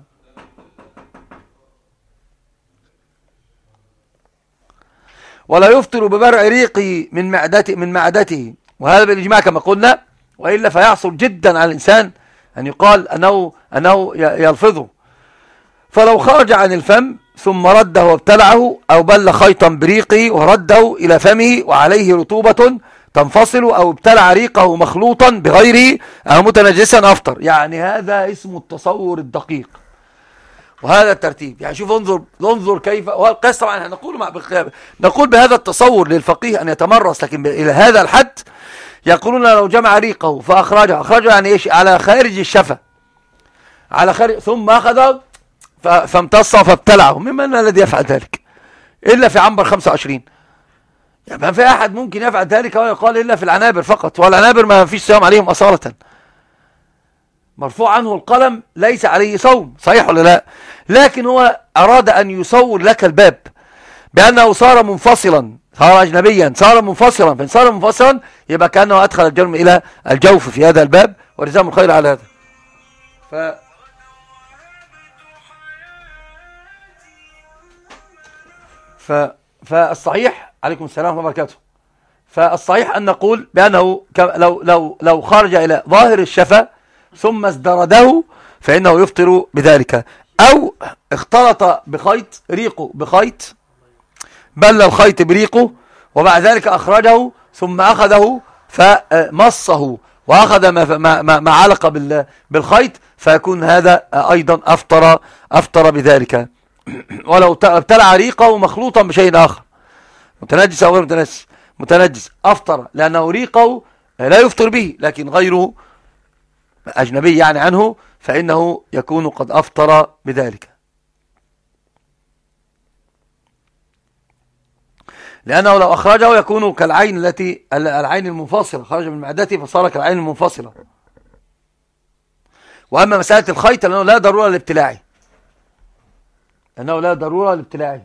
ولا يفطر ببرع ريقه من معدته من معدته، وهذا بالإجماع كما قلنا، وإلا فيعصر جدا على الإنسان أن يقال أنه, أنه يلفظه. فلو خرج عن الفم ثم رده وابتلعه، أو بل خيطا بريقه ورده إلى فمه وعليه رطوبة تنفصل، أو ابتلع ريقه مخلوطا بغيره أو متنجسا أفطر. يعني هذا اسم التصور الدقيق، وهذا الترتيب. يعني شوف، انظر انظر كيف. والقياس طبعا نقول مع نقول بهذا التصور للفقيه أن يتمرس، لكن إلى هذا الحد يقولون لو جمع ريقه فأخرجه، أخرجه يعني إيش؟ على خارج الشفة، على خارج، ثم أخذه فامتص فابتلعه. ممن الذي يفعل ذلك إلا في عنبر خمسة وعشرين؟ يعني ما في أحد ممكن يفعل ذلك ويقال إلا في العنابر فقط، والعنابر ما فيش صيام عليهم أصالة، مرفوع عنه القلم، ليس عليه صوم، صحيح ولا لا؟ لكن هو أراد أن يصور لك الباب بأنه صار منفصلا، صار أجنبيا، صار منفصلا. فإن صار منفصلا يبقى كأنه أدخل الجرم إلى الجوف في هذا الباب، ولزام الخير على هذا. ف... ف... فالصحيح، عليكم السلام ورحمة الله وبركاته، فالصحيح أن نقول بأنه لو, لو, لو خرج إلى ظاهر الشفة ثم ازدرده فإنه يفطر بذلك، أو اختلط بخيط، ريقه بخيط، بل الخيط بريقه وبعد ذلك أخرجه ثم أخذه فمصه وأخذ ما, ما, ما علق بالخيط، فيكون هذا أيضا أفطر, أفطر بذلك. ولو ابتلع ريقه مخلوطا بشيء آخر، متنجس أو غير متنجس، متنجس أفطر، لأنه ريقه لا يفطر به، لكن غيره أجنبي يعني عنه، فإنه يكون قد أفطر بذلك، لأنه لو أخرجه يكون كالعين التي العين المنفصلة، خرج من معدته فصار كالعين المنفصلة. وأما مسألة الخيط لأنه لا ضرورة لابتلاعه، لأنه لا ضرورة لابتلاعه.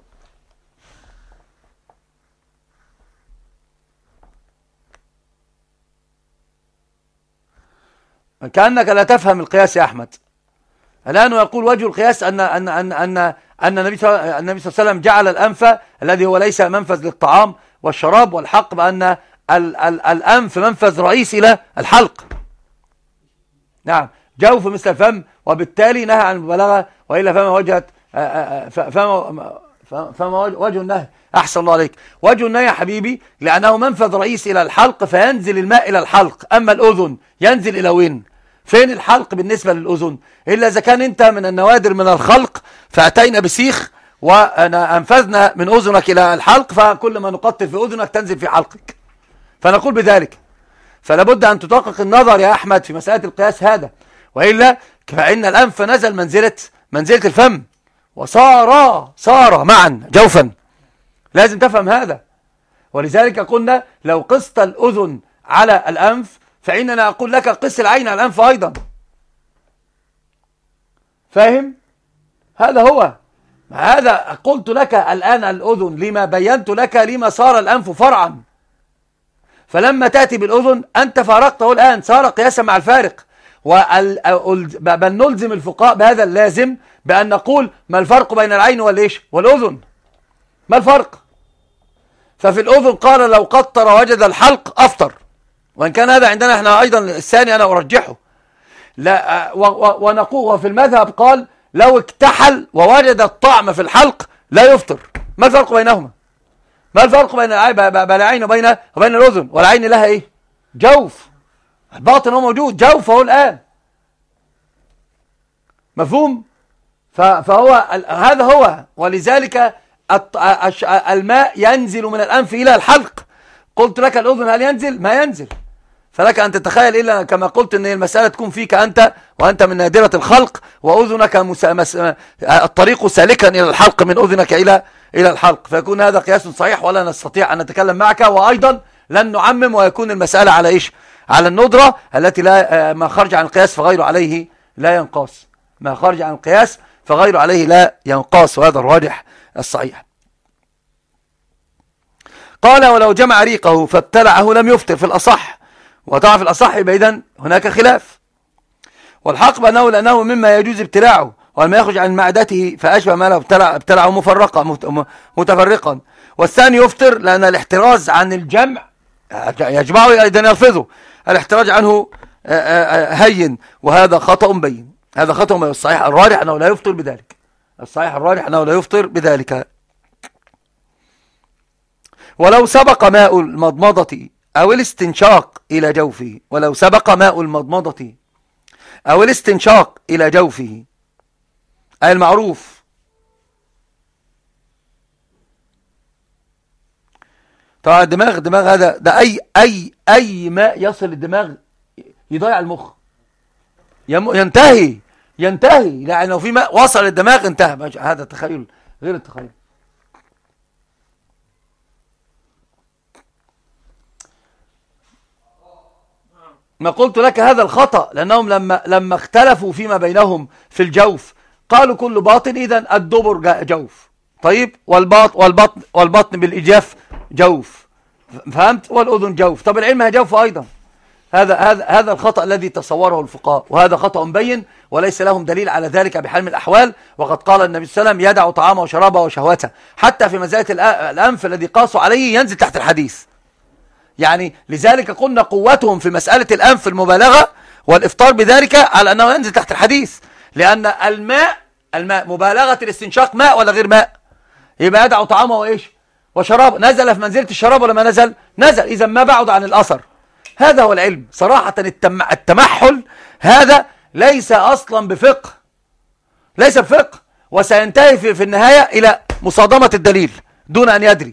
كأنك لا تفهم القياس يا أحمد. الآن يقول وجه القياس أن أن أن أن أن النبي صلى الله عليه وسلم جعل الأنف الذي هو ليس منفذ للطعام والشراب والحق، بأن ال ال الأنف منفذ رئيس إلى الحلق، نعم، جوف مثل الفم، وبالتالي نهى عن المبالغة، وإلا فما وجهت فما فما وجه النهي؟ أحسن الله عليك. وجه النهي يا حبيبي لأنه منفذ رئيس إلى الحلق، فينزل الماء إلى الحلق. أما الأذن ينزل إلى وين؟ فين الحلق بالنسبة للأذن؟ إلا إذا كان أنت من النوادر من الخلق فأتينا بسيخ وأنفذنا من أذنك إلى الحلق، فكل ما نقطر في أذنك تنزل في حلقك، فنقول بذلك. فلابد أن تدقق النظر يا أحمد في مسألة القياس هذا، وإلا فإن الأنف نزل منزلة منزلة الفم، وصار صار معا جوفا، لازم تفهم هذا. ولذلك قلنا لو قست الأذن على الأنف فإننا أقول لك قس العين على الأنف أيضا، فاهم؟ هذا هو هذا قلت لك الآن الأذن، لما بينت لك لما صار الأنف فرعا. فلما تأتي بالأذن أنت فارقته الآن، صار قياسا مع الفارق. بل نلزم الفقهاء بهذا اللازم، بأن نقول ما الفرق بين العين والإيش والأذن؟ ما الفرق؟ ففي الأذن قال لو قطر وجد الحلق أفطر، وإن كان هذا عندنا احنا أيضا الثاني أنا أرجحه. لا ونقول وفي المذهب قال لو اكتحل ووجد الطعم في الحلق لا يفطر. ما الفرق بينهما؟ ما الفرق بين العين وبين وبين الأذن؟ والعين لها إيه؟ جوف، الباطن هو موجود، جوف هو الآن، مفهوم؟ فهو هذا هو. ولذلك الماء ينزل من الأنف إلى الحلق. قلت لك الأذن هل ينزل؟ ما ينزل. فلك أن تتخيل إلا كما قلت أن المسألة تكون فيك أنت وأنت من نادرة الخلق، وأذنك مس... مس... الطريق سالكا إلى الحلق من أذنك إلى إلى الحلق، فيكون هذا قياس صحيح، ولا نستطيع أن نتكلم معك. وأيضا لن نعمم، ويكون المسألة على إيش؟ على الندرة التي لا ما خرج عن القياس فغير عليه لا ينقاس، ما خرج عن القياس فغير عليه لا ينقاس، وهذا الراجح الصحيح. قال ولو جمع ريقه فابتلعه لم يفطر في الأصح، وطبعا في الأصح إذن هناك خلاف. والحق بأنه لأنه مما يجوز ابتلاعه، وما يخرج عن معدته فأشبه ما لو ابتلع ابتلعه مفرقا متفرقا. والثاني يفطر لأن الاحتراز عن الجمع يجمعه أيضا يلفظه، الاحتراز عنه هين، وهذا خطأ بين. هذا خطأ بين. الصحيح الراجح أنه لا يفطر بذلك، الصحيح الراجح أنه لا يفطر بذلك. ولو سبق ماء المضمضة أو الاستنشاق إلى جوفه، ولو سبق ماء المضمضة أو الاستنشاق إلى جوفه، أي المعروف طبعا الدماغ، الدماغ هذا ده أي أي أي ماء يصل الدماغ يضيع المخ، ينتهي ينتهي يعني لو في ماء وصل الدماغ انتهى. هذا تخيل غير التخيل. ما قلت لك هذا الخطأ لأنهم لما لما اختلفوا فيما بينهم في الجوف قالوا كل باطن، إذن الدبر جوف، طيب، والباطن والبطن والبطن بالإجاف جوف، فهمت؟ والأذن جوف، طب العلم هي جوف أيضا. هذا هذا هذا الخطأ الذي تصوره الفقهاء، وهذا خطأ بين وليس لهم دليل على ذلك بحال من الأحوال. وقد قال النبي صلى الله عليه وسلم يدع طعامه وشرابه وشهوته، حتى في مزايا الأنف الذي قاسوا عليه ينزل تحت الحديث. يعني لذلك قلنا قوتهم في مسألة الأنف المبالغة والإفطار بذلك على أنه ينزل تحت الحديث، لأن الماء الماء مبالغة الاستنشاق ماء ولا غير ماء؟ يبقى يدع طعامه وإيش وشرابه، نزل في منزلة الشراب ولا ما نزل؟ نزل، إذا ما بعد عن الأثر. هذا هو العلم صراحة. التمحل هذا ليس أصلا بفقه، ليس بفقه، وسينتهي في, في النهاية إلى مصادمة الدليل دون أن يدري.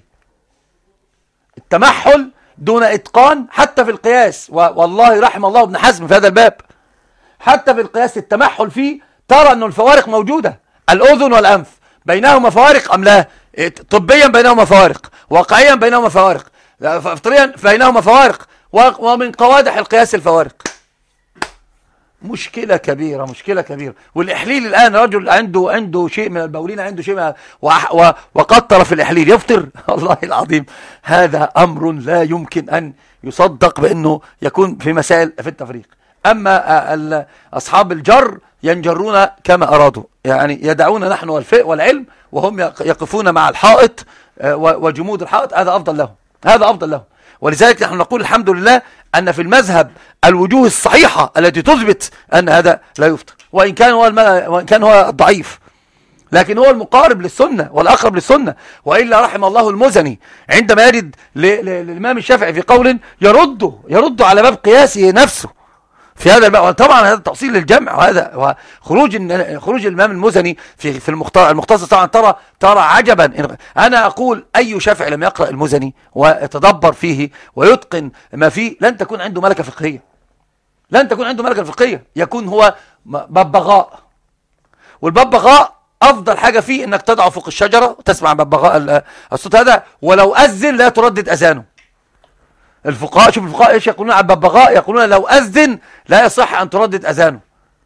التمحل دون إتقان حتى في القياس، والله رحم الله ابن حزم في هذا الباب، حتى في القياس التمحل فيه ترى أن الفوارق موجودة. الأذن والأنف بينهما فوارق أم لا؟ طبيا بينهما فوارق، واقعيا بينهما فوارق، فطريا بينهما فوارق، ومن قوادح القياس الفوارق. مشكلة كبيرة، مشكلة كبيرة. والإحليل الآن رجل عنده عنده شيء من البولين، عنده شيء من وقطر في الإحليل يفطر. الله العظيم، هذا أمر لا يمكن أن يصدق بأنه يكون في مسائل في التفريق. أما أصحاب الجر ينجرون كما أرادوا، يعني يدعون نحن والفقه والعلم وهم يقفون مع الحائط وجمود الحائط. هذا أفضل لهم، هذا أفضل لهم. ولذلك نحن نقول الحمد لله أن في المذهب الوجوه الصحيحة التي تثبت أن هذا لا يفطر، وإن كان هو الم... وإن كان هو الضعيف، لكن هو المقارب للسنة والأقرب للسنة. وإلا رحم الله المزني عندما يرد ل... ل... للإمام الشافعي في قول يرده يرد على باب قياسه نفسه في هذا الباب. طبعا هذا تأصيل للجمع، وهذا خروج خروج الإمام المزني في في المختصر. طبعا ترى ترى عجبا. أنا أقول أي شافعي لم يقرأ المزني ويتدبر فيه ويتقن ما فيه لن تكون عنده ملكة فقهية، لن تكون عنده ملكة فقهية، يكون هو ببغاء. والببغاء أفضل حاجة فيه إنك تضعه فوق الشجرة وتسمع ببغاء الصوت هذا، ولو أذن لا تردد أذانه. الفقهاء، شوف الفقهاء ايش يقولون على الببغاء، يقولون لو أذن لا يصح أن تردد أذانه.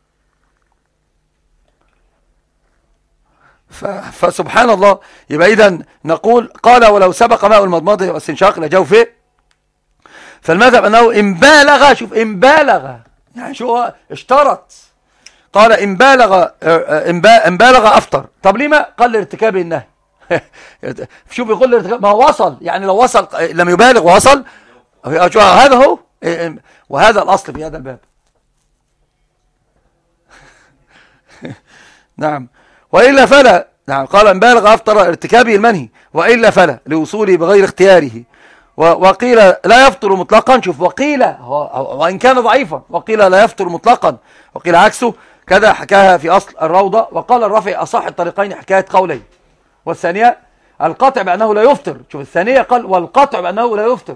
فسبحان الله. يبقى إذن نقول قال ولو سبق ماء المضمضة والاستنشاق إلى جوفه، فالمذهب أنه إن بالغ، شوف إن بالغ يعني شو هو اشترط، قال إن بالغ إن بالغ أفطر. طب لما قال لارتكاب النهي؟ شوف يقول لارتكاب، ما هو وصل، يعني لو وصل لم يبالغ ووصل، هذا هو، وهذا الأصل في هذا الباب. نعم. وإلا فلا، نعم، قال إن بالغ أفطر ارتكابه المنهي، وإلا فلا لوصوله بغير اختياره. وقيل لا يفطر مطلقا، شوف، وقيل وإن كان ضعيفا، وقيل لا يفطر مطلقا، وقيل عكسه. كذا حكاها في أصل الروضة. وقال الرافعي أصح الطريقين حكاية قولين، والثانية القطع بأنه لا يفطر. شوف الثانية قال والقطع بأنه لا يفطر.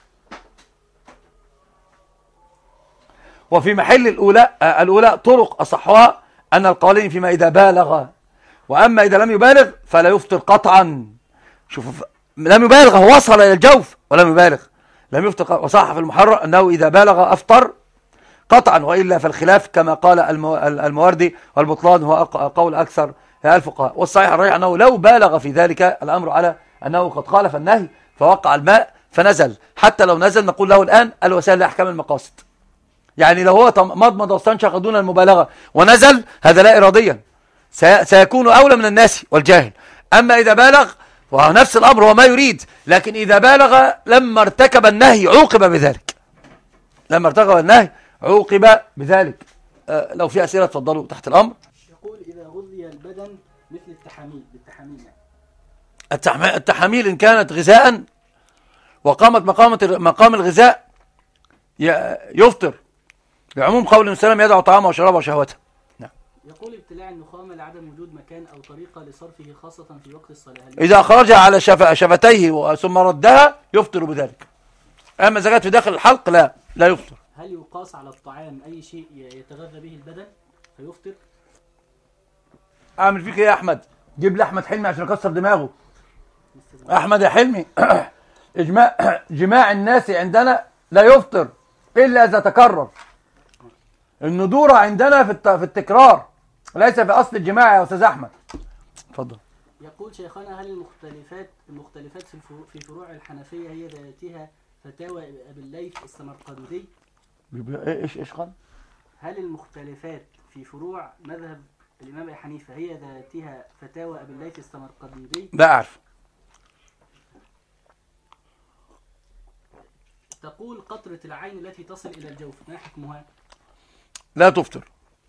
وفي محل الأولى الأولى طرق أصحها أن القولين فيما إذا بالغ، وأما إذا لم يبالغ فلا يفطر قطعا. شوف، لم يبالغ، هو وصل إلى الجوف ولم يبالغ، لم يفطر قطعا. وصح في المحرر أنه إذا بالغ أفطر قطعا، وإلا فالخلاف كما قال الموردي والبطلان هو قول أكثر الفقهاء. والصحيح الراجح أنه لو بالغ في ذلك الأمر على أنه قد خالف النهي فوقع الماء فنزل، حتى لو نزل نقول له الآن الوسائل لأحكام المقاصد. يعني لو هو مضمض واستنشق دون المبالغة ونزل، هذا لا إراديا، سيكون أولى من الناس والجاهل. أما إذا بالغ ونفس الأمر هو ما يريد، لكن إذا بالغ لما ارتكب النهي عوقب بذلك، لما ارتكب النهي عوقب بذلك. آه لو في أسئلة تفضلوا تحت الأمر. يقول إذا غذي البدن مثل التحاميل بالتحاميل يعني. التحاميل إن كانت غذاء وقامت مقام مقام الغذاء يفطر، بعموم قول النبي صلى الله عليه وسلم يدعو طعامه وشرابه وشهوته. نعم. يقول ابتلاع النخامة لعدم وجود مكان أو طريقة لصرفه خاصة في وقت الصلاة. إذا أخرجها على شف... شفتيه ثم ردها يفطر بذلك. أما إذا كانت في داخل الحلق لا لا يفطر. هل يقاس على الطعام أي شيء يتغذى به البدن فيفطر؟ أعمل فيك إيه يا أحمد؟ جيب لي أحمد حلمي عشان أكسر دماغه. أحمد يا حلمي إجماع جماع الناس عندنا لا يفطر إلا إذا تكرر. الندورة عندنا في في التكرار ليس في أصل الجماع يا أستاذ أحمد. اتفضل. يقول شيخنا هل المختلفات المختلفات في في فروع الحنفية هي ذاتها فتاوى أبي الليث السمرقندي؟ إيش إيش قال؟ هل المختلفات في فروع مذهب الإمام أبي حنيفة هي ذاتها فتاوى أبي الليث السمرقندي؟ لا أعرف. تقول قطرة العين التي تصل إلى الجوف ما حكمها؟ لا تفطر.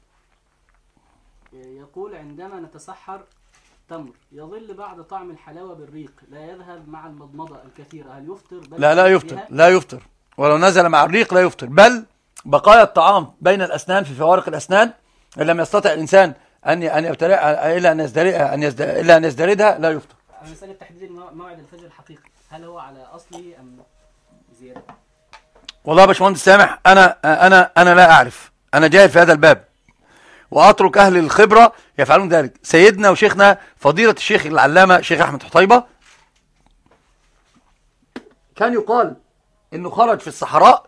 يقول عندما نتسحر تمر يظل بعد طعم الحلاوة بالريق لا يذهب مع المضمضة الكثيرة، هل يفطر؟ بل لا لا يفطر، لا يفطر ولو نزل مع الريق لا يفطر، بل بقايا الطعام بين الأسنان في فوارق الأسنان إن لم يستطع الإنسان أن أن يبتلعها إلا أن يزدرئها أن يزدرئ إلا أن يزدردها لا يفطر. مسألة تحديد موعد الفجر الحقيقي هل هو على أصله أم زيادة؟ والله يا باشمهندس سامح أنا أنا أنا لا أعرف، أنا جاهل في هذا الباب وأترك أهل الخبرة يفعلون ذلك. سيدنا وشيخنا فضيلة الشيخ العلامة الشيخ أحمد حطيبة كان يقال إنه خرج في الصحراء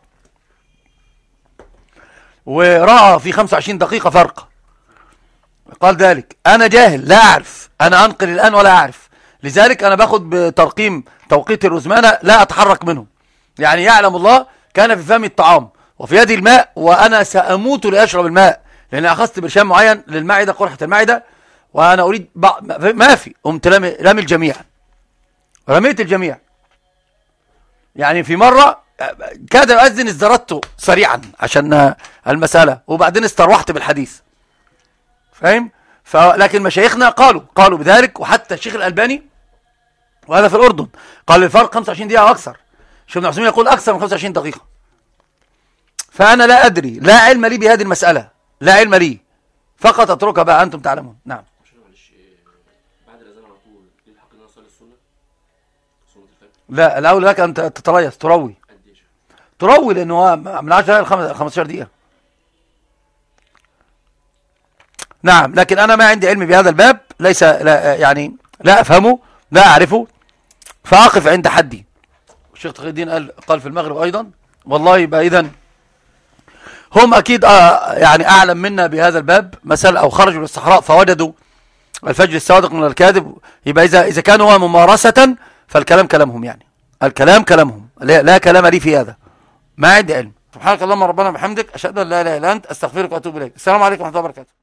ورأى في خمسة وعشرين دقيقة فرق، قال ذلك. أنا جاهل لا أعرف، أنا أنقل الآن ولا أعرف، لذلك أنا باخد بترقيم توقيت الرزمانة لا أتحرك منه. يعني يعلم الله كان في فمي الطعام وفي يدي الماء وأنا سأموت لأشرب الماء، لأن أخذت برشام معين للمعدة قرحة المعدة وأنا أريد بع... ما في قمت رمي رمي الجميع، رميت الجميع. يعني في مرة كاد يؤذن ازدردته سريعا عشان المسألة وبعدين استروحت بالحديث، فاهم؟ لكن مشايخنا قالوا قالوا بذلك، وحتى الشيخ الألباني وهذا في الأردن قال الفرق خمسة وعشرين دقيقة أكثر، الشيخ ابن عثيمين يقول أكثر من خمسة وعشرين دقيقة. فأنا لا أدري، لا علم لي بهذه المسألة، لا علم لي، فقط أتركها بقى أنتم تعلمون. نعم. بعد الأذان على طول ليه الحق إن أنا أصلي السنة؟ سنة الفجر؟ لا الأول لك أن تتريث تروي تروي لأنه من عشرة إلى خمستاشر دقيقة. نعم، لكن أنا ما عندي علم بهذا الباب، ليس لا يعني لا أفهمه لا أعرفه، فأقف عند حدي. الشيخ تقي الدين قال قال في المغرب أيضا. والله يبقى إذن هم أكيد آه يعني أعلم منا بهذا الباب مسألة، أو خرجوا للصحراء فوجدوا الفجر الصادق من الكاذب. يبقى إذا إذا كان هو ممارسة فالكلام كلامهم، يعني الكلام كلامهم، لا, لا كلام لي في هذا، ما عندي علم. سبحانك اللهم ربنا وبحمدك أشهد أن لا إله إلا أنت أستغفرك وأتوب إليك. السلام عليكم ورحمة الله وبركاته.